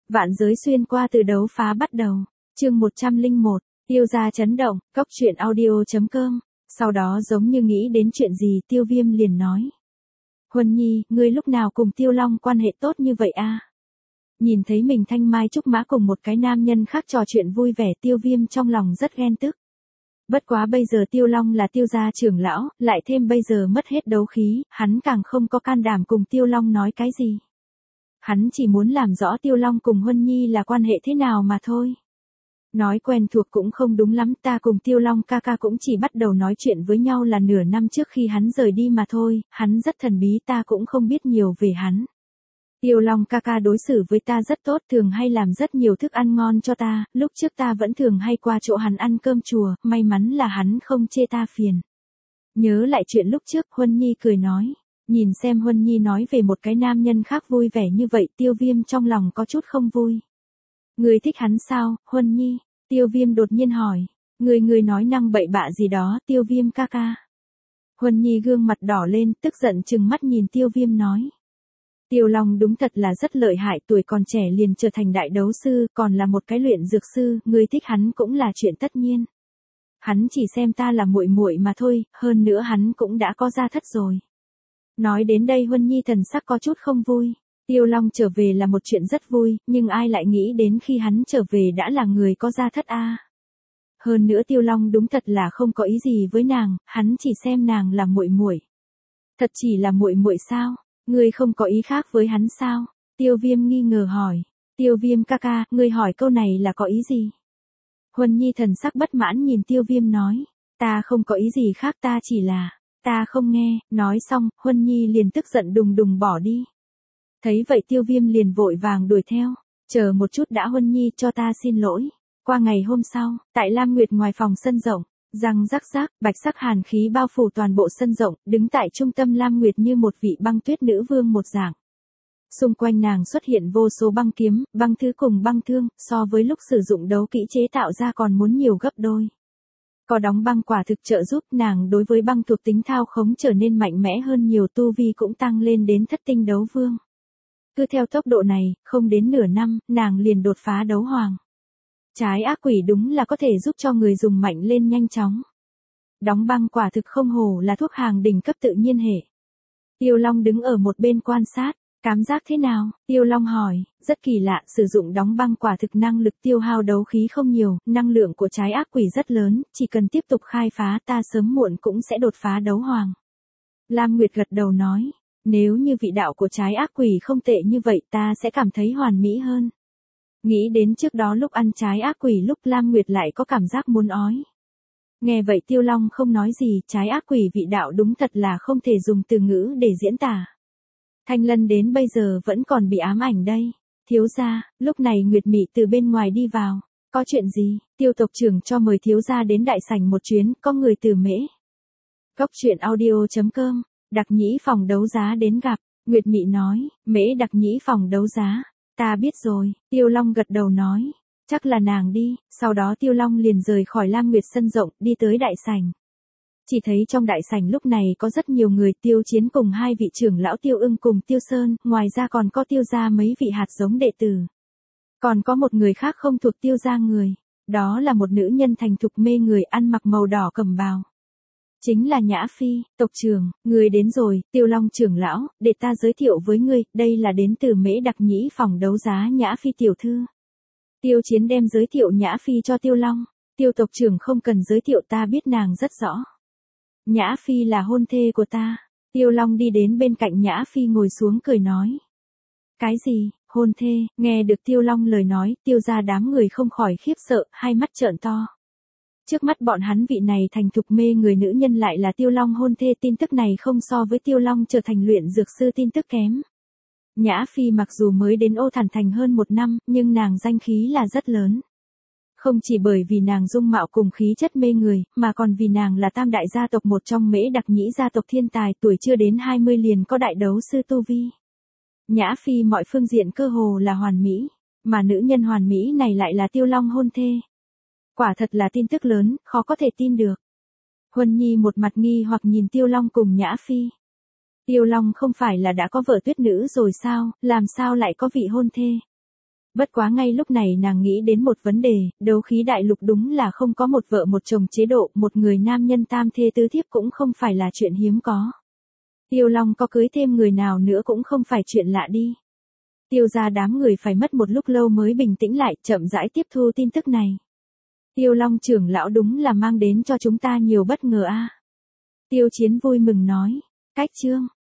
Vạn giới xuyên qua từ đấu phá bắt đầu. Chương 101, Tiêu gia chấn động, cóc truyện audio.com. Sau đó giống như nghĩ đến chuyện gì, Tiêu Viêm liền nói: Huân Nhi, ngươi lúc nào cùng Tiêu Long quan hệ tốt như vậy a? Nhìn thấy mình thanh mai trúc mã cùng một cái nam nhân khác trò chuyện vui vẻ, Tiêu Viêm trong lòng rất ghen tức. Bất quá bây giờ Tiêu Long là Tiêu gia trưởng lão, lại thêm bây giờ mất hết đấu khí, hắn càng không có can đảm cùng Tiêu Long nói cái gì. Hắn chỉ muốn làm rõ Tiêu Long cùng Huân Nhi là quan hệ thế nào mà thôi. Nói quen thuộc cũng không đúng lắm, ta cùng Tiêu Long ca ca cũng chỉ bắt đầu nói chuyện với nhau là nửa năm trước khi hắn rời đi mà thôi, hắn rất thần bí, ta cũng không biết nhiều về hắn. Tiêu Long ca ca đối xử với ta rất tốt, thường hay làm rất nhiều thức ăn ngon cho ta, lúc trước ta vẫn thường hay qua chỗ hắn ăn cơm chùa, may mắn là hắn không chê ta phiền. Nhớ lại chuyện lúc trước, Huân Nhi cười nói. Nhìn xem Huân Nhi nói về một cái nam nhân khác vui vẻ như vậy, Tiêu Viêm trong lòng có chút không vui. Người thích hắn sao, Huân Nhi? Tiêu Viêm đột nhiên hỏi. Người nói năng bậy bạ gì đó, Tiêu Viêm ca ca. Huân Nhi gương mặt đỏ lên, tức giận trừng mắt nhìn Tiêu Viêm nói. Tiêu Long đúng thật là rất lợi hại, tuổi còn trẻ liền trở thành đại đấu sư, còn là một cái luyện dược sư, người thích hắn cũng là chuyện tất nhiên. Hắn chỉ xem ta là muội muội mà thôi, hơn nữa hắn cũng đã có gia thất rồi. Nói đến đây Huân Nhi thần sắc có chút không vui. Tiêu Long trở về là một chuyện rất vui, nhưng ai lại nghĩ đến khi hắn trở về đã là người có gia thất a. Hơn nữa Tiêu Long đúng thật là không có ý gì với nàng, hắn chỉ xem nàng là muội muội. Thật chỉ là muội muội sao? Ngươi không có ý khác với hắn sao? Tiêu Viêm nghi ngờ hỏi. Tiêu Viêm ca ca, ngươi hỏi câu này là có ý gì? Huân Nhi thần sắc bất mãn nhìn Tiêu Viêm nói. Ta không có ý gì khác, ta chỉ là... Ta không nghe, nói xong, Huân Nhi liền tức giận đùng đùng bỏ đi. Thấy vậy Tiêu Viêm liền vội vàng đuổi theo. Chờ một chút đã Huân Nhi, cho ta xin lỗi. Qua ngày hôm sau, tại Lam Nguyệt ngoài phòng sân rộng, răng rắc rác, bạch sắc hàn khí bao phủ toàn bộ sân rộng, đứng tại trung tâm Lam Nguyệt như một vị băng tuyết nữ vương một dạng. Xung quanh nàng xuất hiện vô số băng kiếm, băng thứ cùng băng thương, so với lúc sử dụng đấu kỹ chế tạo ra còn muốn nhiều gấp đôi. Có đóng băng quả thực trợ giúp nàng đối với băng thuộc tính thao khống trở nên mạnh mẽ hơn nhiều, tu vi cũng tăng lên đến thất tinh đấu vương. Cứ theo tốc độ này, không đến nửa năm, nàng liền đột phá đấu hoàng. Trái ác quỷ đúng là có thể giúp cho người dùng mạnh lên nhanh chóng. Đóng băng quả thực không hổ là thuốc hàng đỉnh cấp tự nhiên hệ. Tiêu Long đứng ở một bên quan sát. Cảm giác thế nào? Tiêu Long hỏi. Rất kỳ lạ, sử dụng đóng băng quả thực năng lực tiêu hao đấu khí không nhiều, năng lượng của trái ác quỷ rất lớn, chỉ cần tiếp tục khai phá ta sớm muộn cũng sẽ đột phá đấu hoàng. Lam Nguyệt gật đầu nói. Nếu như vị đạo của trái ác quỷ không tệ như vậy ta sẽ cảm thấy hoàn mỹ hơn. Nghĩ đến trước đó lúc ăn trái ác quỷ lúc Lam Nguyệt lại có cảm giác muốn ói. Nghe vậy Tiêu Long không nói gì, trái ác quỷ vị đạo đúng thật là không thể dùng từ ngữ để diễn tả. Thanh Lân đến bây giờ vẫn còn bị ám ảnh đây. Thiếu gia, lúc này Nguyệt Mị từ bên ngoài đi vào. Có chuyện gì? Tiêu tộc trưởng cho mời thiếu gia đến đại sảnh một chuyến, có người từ Mễ Cóc truyện audio.com, Đặc Nhĩ phòng đấu giá đến gặp. Nguyệt Mị nói, Mễ Đặc Nhĩ phòng đấu giá. Ta biết rồi, Tiêu Long gật đầu nói. Chắc là nàng đi, sau đó Tiêu Long liền rời khỏi Lam Nguyệt sân rộng, đi tới đại sảnh. Chỉ thấy trong đại sảnh lúc này có rất nhiều người, Tiêu Chiến cùng hai vị trưởng lão Tiêu Ưng cùng Tiêu Sơn, ngoài ra còn có Tiêu gia mấy vị hạt giống đệ tử. Còn có một người khác không thuộc Tiêu gia người, đó là một nữ nhân thành thục mê người ăn mặc màu đỏ cẩm bào. Chính là Nhã Phi, tộc trưởng, người đến rồi, Tiêu Long trưởng lão, để ta giới thiệu với ngươi, đây là đến từ Mễ Đặc Nhĩ phòng đấu giá Nhã Phi tiểu thư. Tiêu Chiến đem giới thiệu Nhã Phi cho Tiêu Long. Tiêu tộc trưởng không cần giới thiệu, ta biết nàng rất rõ. Nhã Phi là hôn thê của ta. Tiêu Long đi đến bên cạnh Nhã Phi ngồi xuống cười nói. Cái gì, hôn thê? Nghe được Tiêu Long lời nói, Tiêu gia đám người không khỏi khiếp sợ, hai mắt trợn to. Trước mắt bọn hắn vị này thành thục mê người nữ nhân lại là Tiêu Long hôn thê, tin tức này không so với Tiêu Long trở thành luyện dược sư tin tức kém. Nhã Phi mặc dù mới đến Ô Thản Thành hơn một năm, nhưng nàng danh khí là rất lớn. Không chỉ bởi vì nàng dung mạo cùng khí chất mê người, mà còn vì nàng là tam đại gia tộc một trong Mễ Đặc Nhĩ gia tộc thiên tài, tuổi chưa đến 20 liền có đại đấu sư tu vi. Nhã Phi mọi phương diện cơ hồ là hoàn mỹ, mà nữ nhân hoàn mỹ này lại là Tiêu Long hôn thê. Quả thật là tin tức lớn, khó có thể tin được. Huân Nhi một mặt nghi hoặc nhìn Tiêu Long cùng Nhã Phi. Tiêu Long không phải là đã có vợ tuyết nữ rồi sao, làm sao lại có vị hôn thê? Bất quá ngay lúc này nàng nghĩ đến một vấn đề, đấu khí đại lục đúng là không có một vợ một chồng chế độ, một người nam nhân tam thê tứ thiếp cũng không phải là chuyện hiếm có. Tiêu Long có cưới thêm người nào nữa cũng không phải chuyện lạ đi. Tiêu gia đám người phải mất một lúc lâu mới bình tĩnh lại, chậm rãi tiếp thu tin tức này. Tiêu Long trưởng lão đúng là mang đến cho chúng ta nhiều bất ngờ a. Tiêu Chiến vui mừng nói, cách chương.